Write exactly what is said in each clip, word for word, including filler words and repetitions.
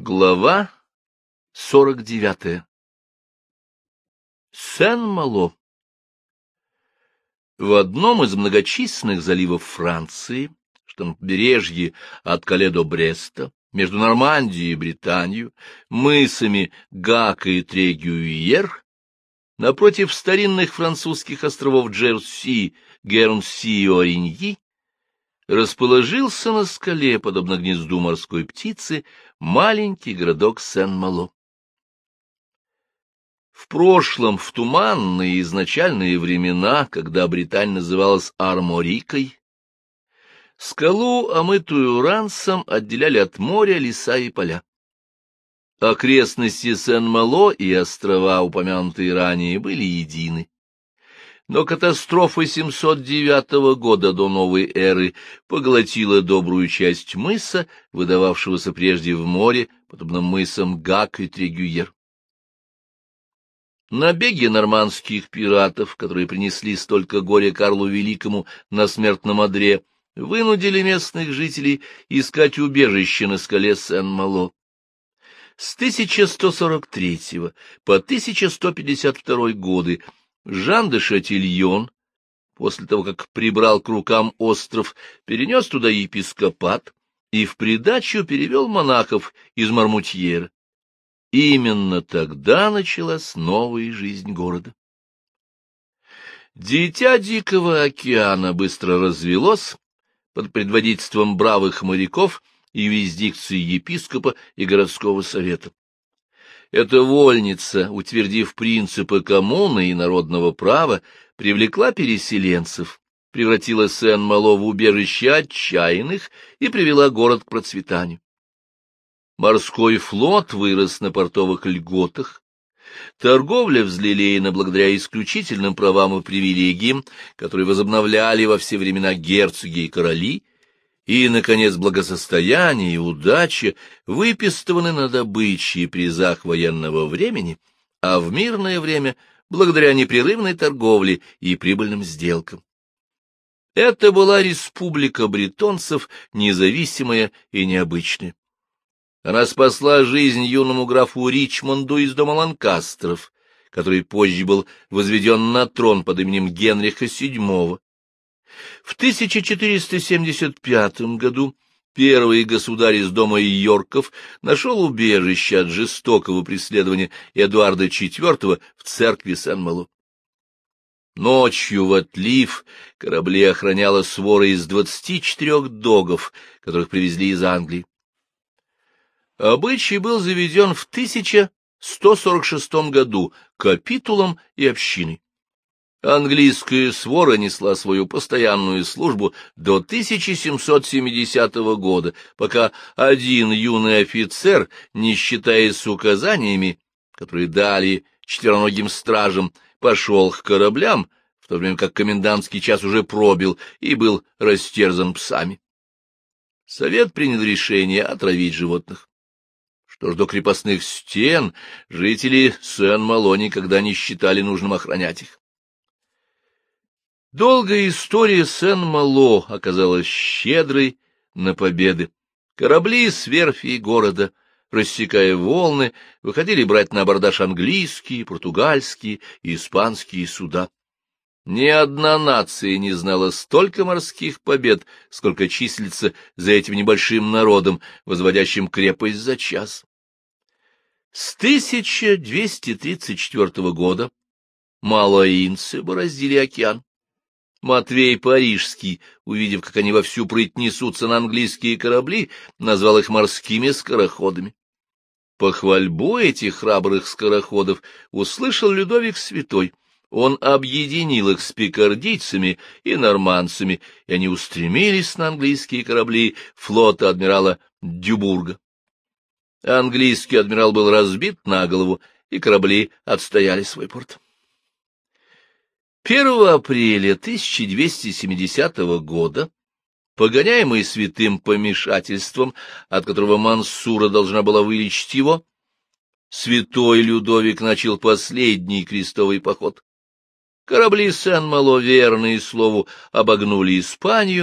Глава сорок девятая. Сен-Мало. В одном из многочисленных заливов Франции, что на побережье от Кале до Бреста, между Нормандией и Британией, мысами Гака и Трегюиер, напротив старинных французских островов Джерси, Гернси и Ориньи, расположился на скале, подобно гнезду морской птицы, маленький городок Сен-Мало. В прошлом, в туманные изначальные времена, когда Британь называлась Арморикой, скалу, омытую ранцем, отделяли от моря леса и поля. Окрестности Сен-Мало и острова, упомянутые ранее, были едины. Но катастрофа семьсот девятого года до новой эры поглотила добрую часть мыса, выдававшегося прежде в море, подобно мысам Гак и Трегюиер. Набеги нормандских пиратов, которые принесли столько горя Карлу Великому на смертном одре, вынудили местных жителей искать убежище на скале Сен-Мало. С тысяча сто сорок третьего по тысяча сто пятьдесят второй годы Жан де Шатильон, после того, как прибрал к рукам остров, перенес туда епископат и в придачу перевел монахов из Мармутьера. Именно тогда началась новая жизнь города. Дитя Дикого океана быстро развелось под предводительством бравых моряков и юрисдикции епископа и городского совета. Эта вольница, утвердив принципы коммуны и народного права, привлекла переселенцев, превратила Сен-Мало в убежище отчаянных и привела город к процветанию. Морской флот вырос на портовых льготах, торговля взлелеяна благодаря исключительным правам и привилегиям, которые возобновляли во все времена герцоги и короли, и, наконец, благосостояние и удача выпистываны на добыче и призах военного времени, а в мирное время — благодаря непрерывной торговле и прибыльным сделкам. Это была республика бретонцев, независимая и необычная. Она спасла жизнь юному графу Ричмонду из дома Ланкастеров, который позже был возведен на трон под именем Генриха седьмого. В тысяча четыреста семьдесят пятом году первый государь из дома Йорков нашел убежище от жестокого преследования Эдуарда четвёртого в церкви Сен-Мало. Ночью в отлив корабли охраняла свора из двадцати четырех догов, которых привезли из Англии. Обычай был заведен в тысяча сто сорок шестом году капитулом и общиной. Английская свора несла свою постоянную службу до тысяча семьсот семидесятого года, пока один юный офицер, не считаясь с указаниями, которые дали четвероногим стражам, пошел к кораблям, в то время как комендантский час уже пробил и был растерзан псами. Совет принял решение отравить животных. Что ж до крепостных стен, жители Сен-Мало никогда не считали нужным охранять их. Долгая история Сен-Мало оказалась щедрой на победы. Корабли с верфей города, рассекая волны, выходили брать на абордаж английские, португальские и испанские суда. Ни одна нация не знала столько морских побед, сколько числится за этим небольшим народом, возводящим крепость за час. С тысяча двести тридцать четвёртого года малоинцы бороздили океан. Матвей Парижский, увидев, как они во всю прыть несутся на английские корабли, назвал их морскими скороходами. Похвальбу этих храбрых скороходов услышал Людовик Святой. Он объединил их с пикардийцами и нормандцами, и они устремились на английские корабли флота адмирала Дюбурга. Английский адмирал был разбит на голову, и корабли отстояли свой порт. первого апреля тысяча двести семидесятого года, погоняемый святым помешательством, от которого Мансура должна была вылечить его, святой Людовик начал последний крестовый поход. Корабли Сен-Мало, верные слову, обогнули Испанию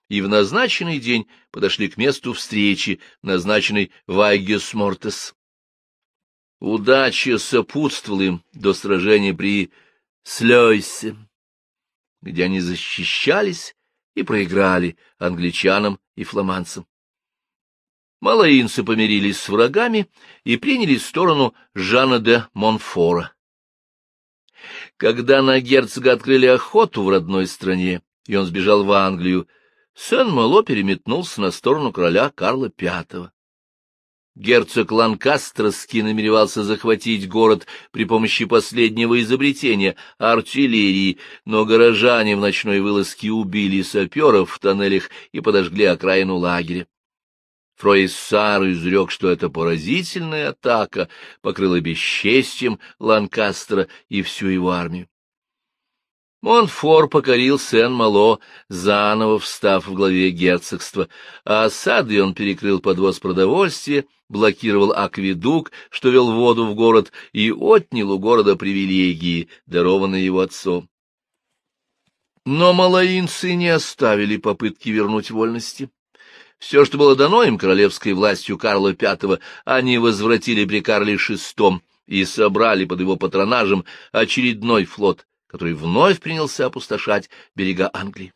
и в назначенный день подошли к месту встречи, назначенной в Айгес-Мортес. Удача сопутствовала им до сражения при Слёйсе, где они защищались и проиграли англичанам и фламандцам. Малоинцы помирились с врагами и приняли сторону Жана де Монфора. Когда на герцога открыли охоту в родной стране, и он сбежал в Англию, Сен-Мало переметнулся на сторону короля Карла Пятого. Герцог Ланкастерский намеревался захватить город при помощи последнего изобретения — артиллерии, но горожане в ночной вылазке убили саперов в тоннелях и подожгли окраину лагеря. Фройссар изрек, что эта поразительная атака покрыла бесчестием Ланкастера и всю его армию. Монфор покорил Сен-Мало, заново встав в главе герцогства, а осадой он перекрыл подвоз продовольствия, блокировал акведук, что вел воду в город, и отнял у города привилегии, дарованные его отцом. Но малоинцы не оставили попытки вернуть вольности. Все, что было дано им королевской властью Карла Пятого, они возвратили при Карле Шестом и собрали под его патронажем очередной флот, который вновь принялся опустошать берега Англии.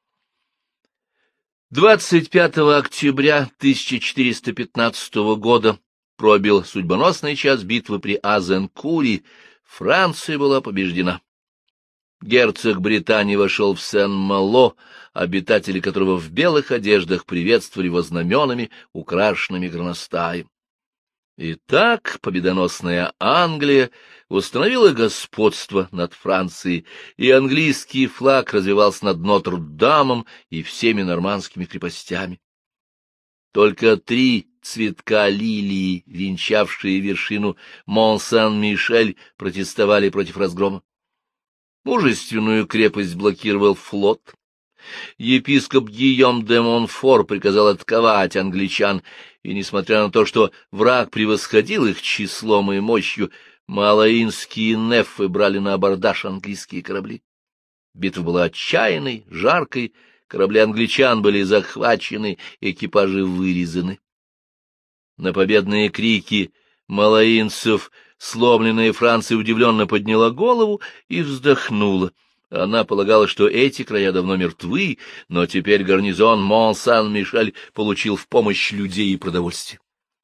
двадцать пятого октября тысяча четыреста пятнадцатого года пробил судьбоносный час битвы при Азенкуре. Франция была побеждена. Герцог Британии вошел в Сен-Мало, обитатели которого в белых одеждах приветствовали его знаменами, украшенными горностаем. Итак, победоносная Англия установила господство над Францией, и английский флаг развивался над Нотр-Дамом и всеми нормандскими крепостями. Только три цветка лилии, венчавшие вершину Мон-Сан-Мишель, протестовали против разгрома. Мужественную крепость блокировал флот. Епископ Гийом де Монфор приказал атаковать англичан, и, несмотря на то, что враг превосходил их числом и мощью, малоинские нефы брали на абордаж английские корабли. Битва была отчаянной, жаркой, корабли англичан были захвачены, экипажи вырезаны. На победные крики малоинцев сломленная Франция удивленно подняла голову и вздохнула. Она полагала, что эти края давно мертвы, но теперь гарнизон Мон-Сан-Мишель получил в помощь людей и продовольствие.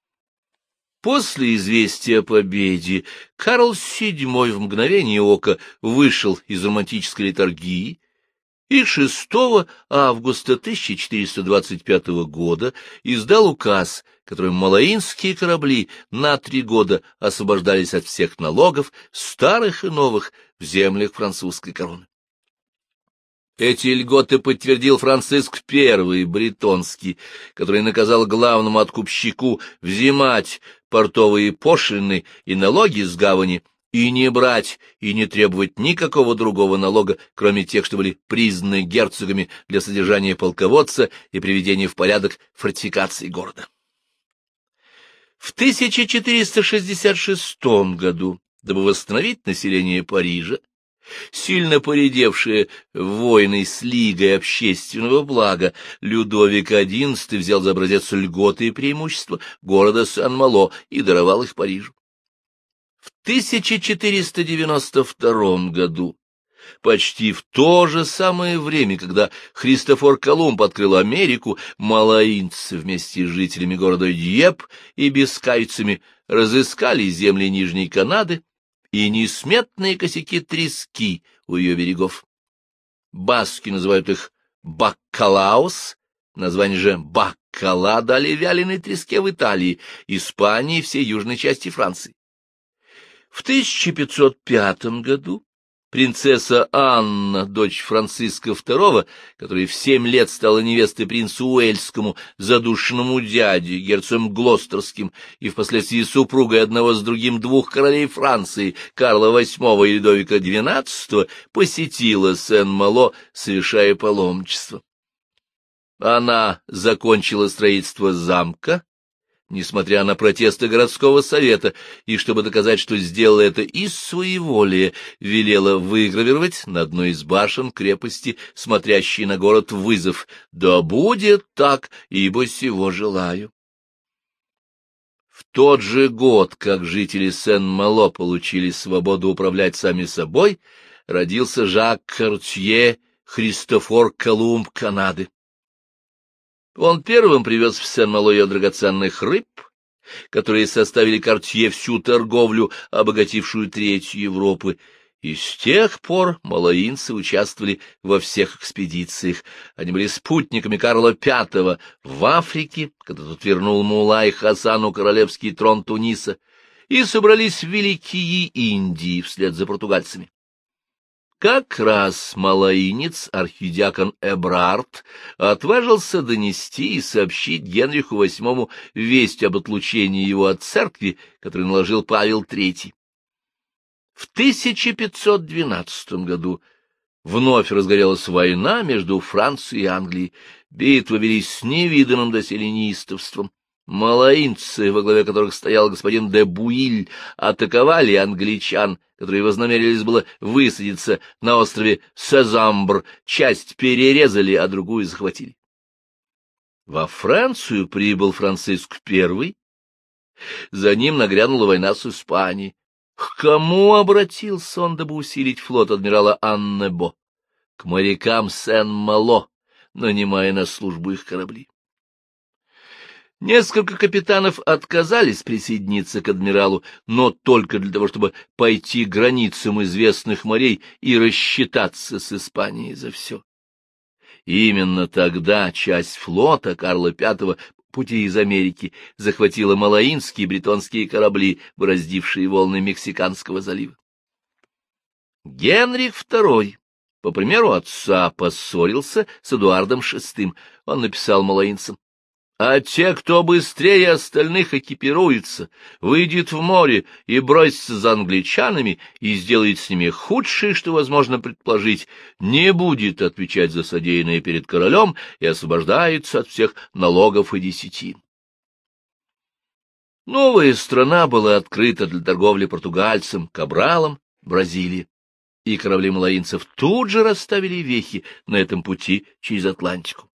После известия о победе Карл Седьмой в мгновение ока вышел из романтической летаргии и шестого августа тысяча четыреста двадцать пятого года издал указ, которым малоинские корабли на три года освобождались от всех налогов, старых и новых, в землях французской короны. Эти льготы подтвердил Франциск Первый Бретонский, который наказал главному откупщику взимать портовые пошлины и налоги с гавани и не брать и не требовать никакого другого налога, кроме тех, что были признаны герцогами для содержания полководца и приведения в порядок фортификаций города. В тысяча четыреста шестьдесят шестом году, дабы восстановить население Парижа, сильно поредевшие войны с Лигой общественного блага, Людовик Одиннадцатый взял за образец льготы и преимущества города Сен-Мало и даровал их Парижу. В тысяча четыреста девяносто втором году, почти в то же самое время, когда Христофор Колумб открыл Америку, малоинцы вместе с жителями города Дьеп и бискайцами разыскали земли Нижней Канады и несметные косяки трески у ее берегов. Баски называют их баккалаус, название же баккала дали вяленой треске в Италии, Испании и всей южной части Франции. В тысяча пятьсот пятом году принцесса Анна, дочь Франциска Второго, которая в семь лет стала невестой принцу Уэльскому, задушенному дяде, герцогом Глостерским, и впоследствии супругой одного с другим двух королей Франции, Карла Восьмого и Людовика Двенадцатого, посетила Сен-Мало, совершая паломничество. Она закончила строительство замка, несмотря на протесты городского совета, и, чтобы доказать, что сделала это из своеволия, велела выгравировать на одной из башен крепости, смотрящей на город, вызов: «Да будет так, ибо сего желаю». В тот же год, как жители Сен-Мало получили свободу управлять сами собой, родился Жак Картье, Христофор Колумб Канады. Он первым привез в Сен-Мало ее драгоценных рыб, которые составили Картье всю торговлю, обогатившую треть Европы, и с тех пор малоинцы участвовали во всех экспедициях. Они были спутниками Карла Пятого в Африке, когда тот вернул Мулай Хасану королевский трон Туниса, и собрались в Великие Индии вслед за португальцами. Как раз малоинец, архидиакон Эбрард, отважился донести и сообщить Генриху восьмому весть об отлучении его от церкви, которую наложил Павел третий. В тысяча пятьсот двенадцатом году вновь разгорелась война между Францией и Англией. Битвы велись с невиданным доселе неистовством. Малоинцы, во главе которых стоял господин де Буиль, атаковали англичан, которые вознамерились было высадиться на острове Сезамбр, часть перерезали, а другую захватили. Во Францию прибыл Франциск Первый, за ним нагрянула война с Испанией. К кому обратился он, дабы усилить флот адмирала Аннебо? К морякам Сен-Мало, нанимая на службу их корабли. Несколько капитанов отказались присоединиться к адмиралу, но только для того, чтобы пойти к границам известных морей и рассчитаться с Испанией за все. Именно тогда часть флота Карла Пятого пути из Америки захватила малоинские и бретонские корабли, бороздившие волны Мексиканского залива. Генрих Второй, по примеру отца, поссорился с Эдуардом Шестым. Он написал малоинцам: «А те, кто быстрее остальных экипируется, выйдет в море и бросится за англичанами и сделает с ними худшее, что возможно предположить, не будет отвечать за содеянное перед королем и освобождается от всех налогов и десятин». Новая страна была открыта для торговли португальцам, Кабралом, Бразилии, и корабли малоинцев тут же расставили вехи на этом пути через Атлантику.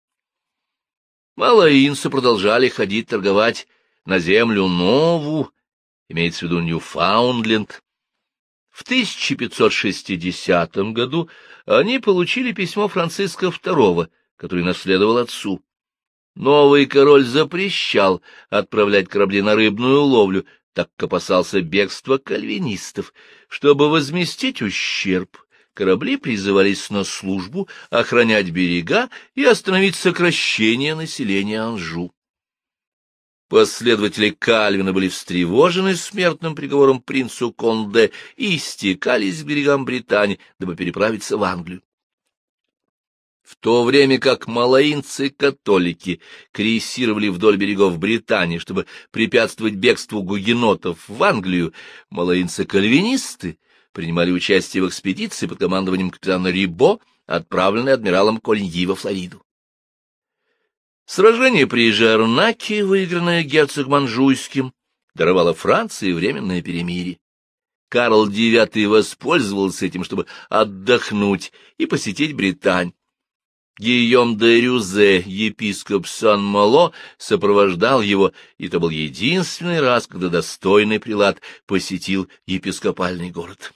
Малоинцы продолжали ходить торговать на землю Нову, имеется в виду Ньюфаундленд. В тысяча пятьсот шестидесятом году они получили письмо Франциска Второго, который наследовал отцу. Новый король запрещал отправлять корабли на рыбную ловлю, так как опасался бегства кальвинистов. Чтобы возместить ущерб, корабли призывались на службу, охранять берега и остановить сокращение населения Анжу. Последователи Кальвина были встревожены смертным приговором принцу Конде и стекались к берегам Британии, дабы переправиться в Англию. В то время как малоинцы-католики крейсировали вдоль берегов Британии, чтобы препятствовать бегству гугенотов в Англию, малоинцы-кальвинисты принимали участие в экспедиции под командованием капитана Рибо, отправленной адмиралом Кольньи во Флориду. Сражение при Жернаке, выигранное герцогом Анжуйским, даровало Франции временное перемирие. Карл Девятый воспользовался этим, чтобы отдохнуть и посетить Британь. Гийом де Рюзе, епископ Сан-Мало, сопровождал его, и это был единственный раз, когда достойный прелат посетил епископальный город.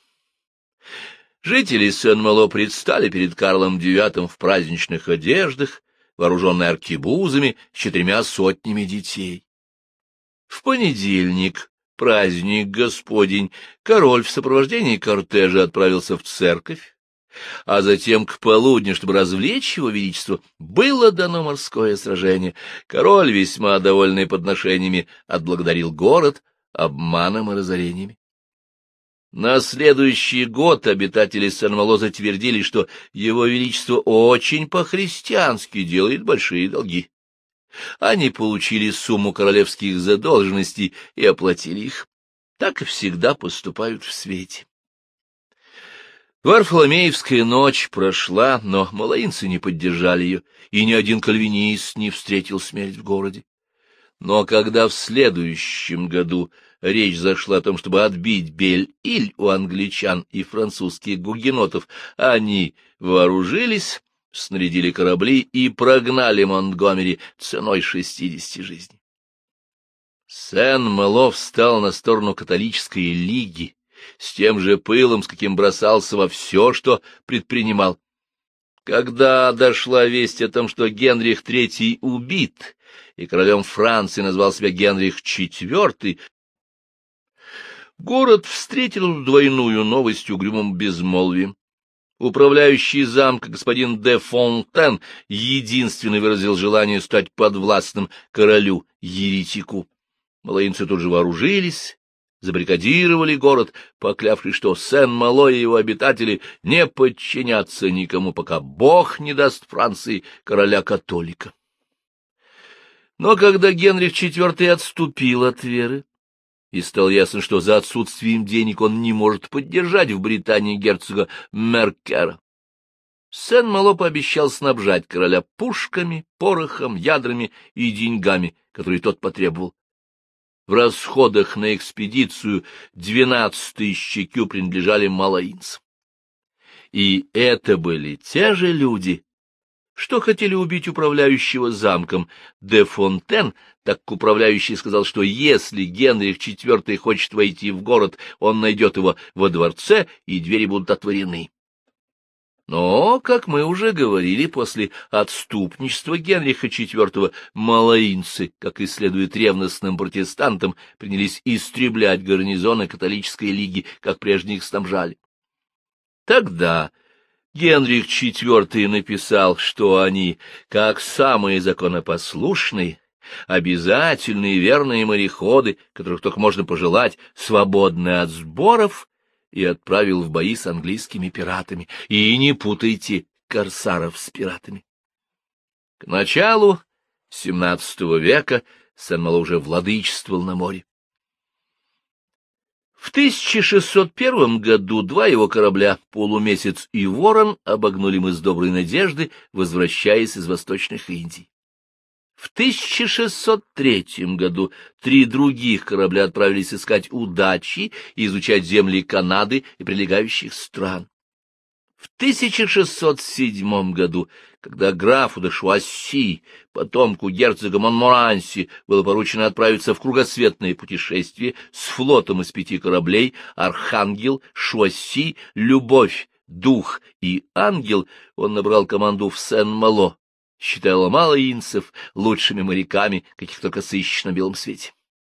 Жители Сен-Мало предстали перед Карлом Девятым в праздничных одеждах, вооруженные аркебузами, с четырьмя сотнями детей. В понедельник, праздник Господень, король в сопровождении кортежа отправился в церковь, а затем к полудню, чтобы развлечь его величество, было дано морское сражение. Король, весьма довольный подношениями, отблагодарил город обманом и разорениями. На следующий год обитатели Сен-Мало затвердили, что его величество очень по-христиански делает большие долги. Они получили сумму королевских задолженностей и оплатили их. Так и всегда поступают в свете. Варфоломеевская ночь прошла, но малоинцы не поддержали ее, и ни один кальвинист не встретил смерть в городе. Но когда в следующем году речь зашла о том, чтобы отбить Бель-Иль у англичан и французских гугенотов, они вооружились, снарядили корабли и прогнали Монтгомери ценой шестидесяти жизней. Сен-Мало встал на сторону католической лиги с тем же пылом, с каким бросался во все, что предпринимал. Когда дошла весть о том, что Генрих третий убит, и королем Франции назвал себя Генрих четвёртый, город встретил двойную новость угрюмым безмолвием. Управляющий замка господин де Фонтен единственный выразил желание стать подвластным королю-еретику. Малоинцы тут же вооружились, забаррикадировали город, поклявшись, что Сен-Мало и его обитатели не подчинятся никому, пока Бог не даст Франции короля-католика. Но когда Генрих четвёртый отступил от веры, и стало ясно, что за отсутствием денег он не может поддержать в Британии герцога Меркера, Сен-Мало пообещал снабжать короля пушками, порохом, ядрами и деньгами, которые тот потребовал. В расходах на экспедицию двенадцать тысяч кю принадлежали малоинцам. И это были те же люди, что хотели убить управляющего замком де Фонтен, так как управляющий сказал, что если Генрих четвёртый хочет войти в город, он найдет его во дворце, и двери будут отворены. Но, как мы уже говорили, после отступничества Генриха четвёртого малоинцы, как и следует ревностным протестантам, принялись истреблять гарнизоны католической лиги, как прежде их снабжали. Тогда Генрих четвёртый написал, что они, как самые законопослушные, обязательные верные мореходы, которых только можно пожелать, свободны от сборов, и отправил в бои с английскими пиратами. И не путайте корсаров с пиратами. К началу семнадцатого века Сен-Мало уже владычествовал на море. В тысяча шестьсот первом году два его корабля «Полумесяц» и «Ворон» обогнули мыс Доброй Надежды, возвращаясь из Восточных Индий. В тысяча шестьсот третьем году три других корабля отправились искать удачи и изучать земли Канады и прилегающих стран. В тысяча шестьсот седьмом году, когда графу де Шуасси, потомку герцога Монморанси, было поручено отправиться в кругосветное путешествие с флотом из пяти кораблей «Архангел», «Шуасси», «Любовь», «Дух» и «Ангел», он набрал команду в Сен-Мало, считал малоинцев лучшими моряками, каких только сыщешь на белом свете.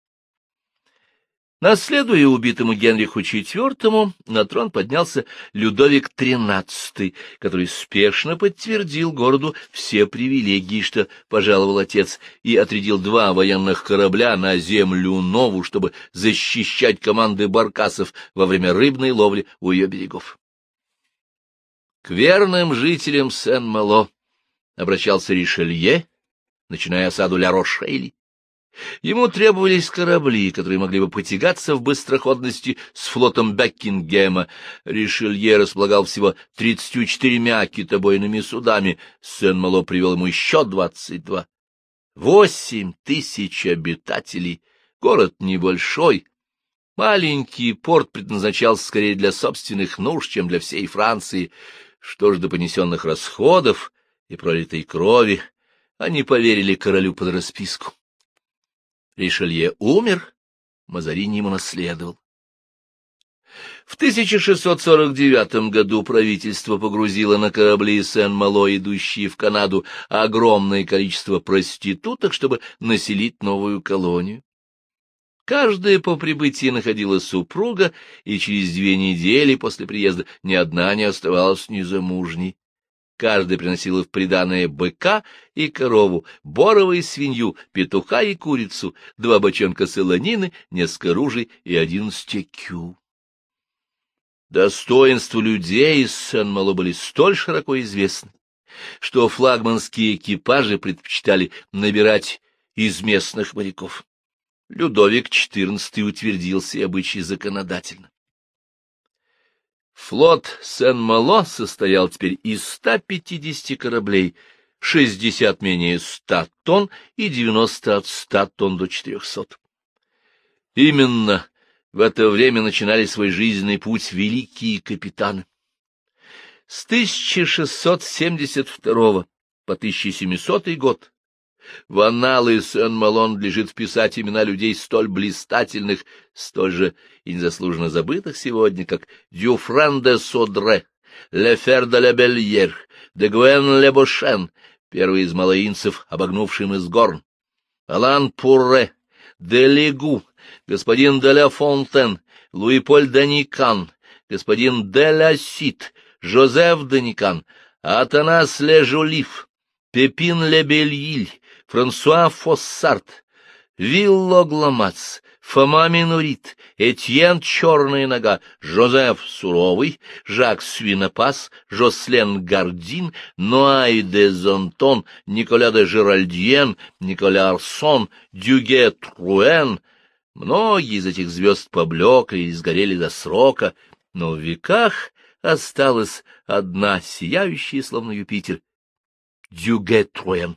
Наследуя убитому Генриху четвёртому, на трон поднялся Людовик тринадцатый, который спешно подтвердил городу все привилегии, что пожаловал отец, и отрядил два военных корабля на землю Нову, чтобы защищать команды баркасов во время рыбной ловли у ее берегов. К верным жителям Сен-Мало обращался Ришелье, начиная осаду Ля-Рошелли. Ему требовались корабли, которые могли бы потягаться в быстроходности с флотом Бекингема. Ришелье располагал всего тридцатью четырьмя китобойными судами, Сен-Мало привел ему еще двадцать два. Восемь тысяч обитателей, город небольшой. Маленький порт предназначался скорее для собственных нужд, чем для всей Франции. Что ж до понесенных расходов и пролитой крови, они поверили королю под расписку. Ришелье умер, Мазарини ему наследовал. В тысяча шестьсот сорок девятом году правительство погрузило на корабли Сен-Мало, идущие в Канаду, огромное количество проституток, чтобы населить новую колонию. Каждая по прибытии находила супруга, и через две недели после приезда ни одна не оставалась незамужней. Каждая приносила в приданое быка и корову, борова и свинью, петуха и курицу, два бочонка солонины, несколько ружей и одиннадцать кю. Достоинства людей из Сен-Мало были столь широко известны, что флагманские экипажи предпочитали набирать из местных моряков. Людовик четырнадцатый утвердил сей обычай законодательно. Флот Сен-Мало состоял теперь из ста пятидесяти кораблей, шестьдесят менее ста тонн и девяносто от ста тонн до четырехсот. Именно в это время начинали свой жизненный путь великие капитаны. С тысяча шестьсот семьдесят второго по тысяча семисотый год в анналы Сен-Мало надлежит вписать имена людей столь блистательных, столь же и незаслуженно забытых сегодня, как Дюфрен де Содре, Лефер де ла Бельер, де Гуэн ле Бошен, первый из малоинцев, обогнувший мыс Горн, Алан Пурре, де Легу, господин де ла Фонтен, Луи-Поль де Никан, господин де ла Сит, Жозеф де Никан, Атанас ле Жолиф, Пепин ле Бельиль, Франсуа Фоссарт, Вилло Гламац, Фома Минурит, Этьен Черная Нога, Жозеф Суровый, Жак Свинопас, Жослен Гардин, Нуай де Зонтон, Николя де Жеральдьен, Николя Арсон, Дюге Труэн. Многие из этих звезд поблекли и сгорели до срока, но в веках осталась одна, сияющая, словно Юпитер, Дюге Труэн.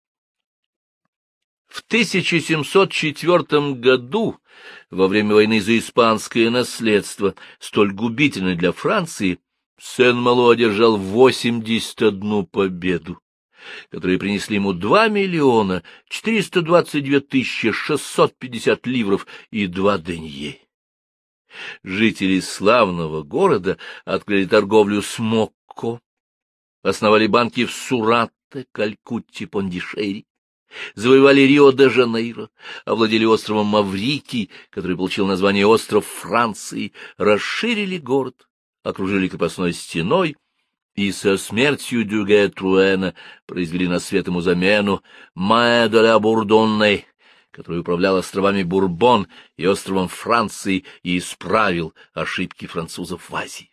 В тысяча семьсот четвёртом году, во время войны за испанское наследство, столь губительной для Франции, Сен-Мало одержал восемьдесят одну победу, которые принесли ему два миллиона четыреста двадцать две тысячи шестьсот пятьдесят ливров и два денье. Жители славного города открыли торговлю с Мокко, основали банки в Сурате, Калькутте, Пондишери, завоевали Рио-де-Жанейро, овладели островом Маврикий, который получил название «Остров Франции», расширили город, окружили крепостной стеной и со смертью Дюге Труэна произвели на свет ему замену Мае де ла Бурдонне, который управлял островами Бурбон и островом Франции и исправил ошибки французов в Азии.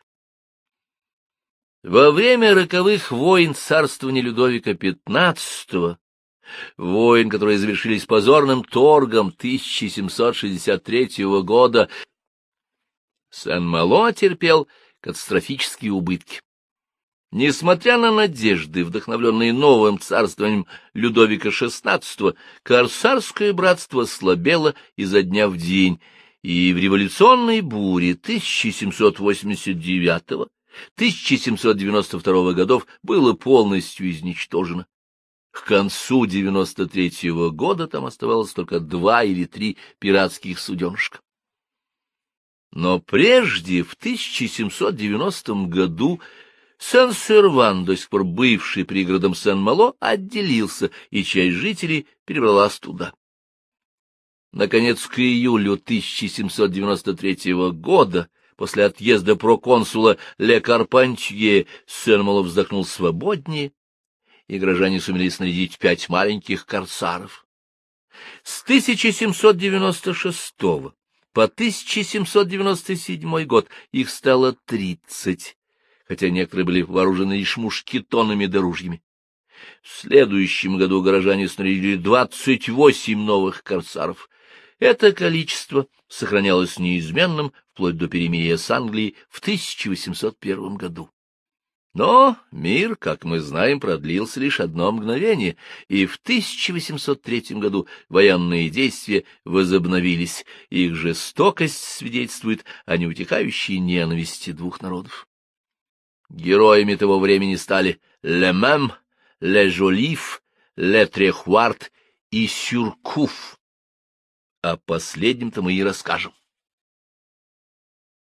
Во время роковых войн царствования Людовика пятнадцатого, войн, которые завершились позорным торгом тысяча семьсот шестьдесят третьего года, Сен-Мало терпел катастрофические убытки. Несмотря на надежды, вдохновленные новым царствованием Людовика шестнадцатого, корсарское братство слабело изо дня в день, и в революционной буре тысяча семьсот восемьдесят девятого — тысяча семьсот девяносто второго годов было полностью изничтожено. К концу девяносто третьего года там оставалось только два или три пиратских суденышка. Но прежде, в тысяча семьсот девяностом году, Сен-Серван, до сих пор бывший пригородом Сен-Мало, отделился, и часть жителей перебралась туда. Наконец, к июлю тысяча семьсот девяносто третьего года, после отъезда проконсула Ле Карпантье, Сен-Мало вздохнул свободнее, и горожане сумели снарядить пять маленьких корсаров. С тысяча семьсот девяносто шестого по тысяча семьсот девяносто седьмой год их стало тридцать, хотя некоторые были вооружены лишь мушкетонами да ружьями. В следующем году горожане снарядили двадцать восемь новых корсаров. Это количество сохранялось неизменным вплоть до перемирия с Англией в тысяча восемьсот первом году. Но мир, как мы знаем, продлился лишь одно мгновение, и в тысяча восемьсот третьем году военные действия возобновились, их жестокость свидетельствует о неутихающей ненависти двух народов. Героями того времени стали Ле Мем, Ле Жолиф, Ле Трехуарт и Сюркуф. О последнем-то мы и расскажем.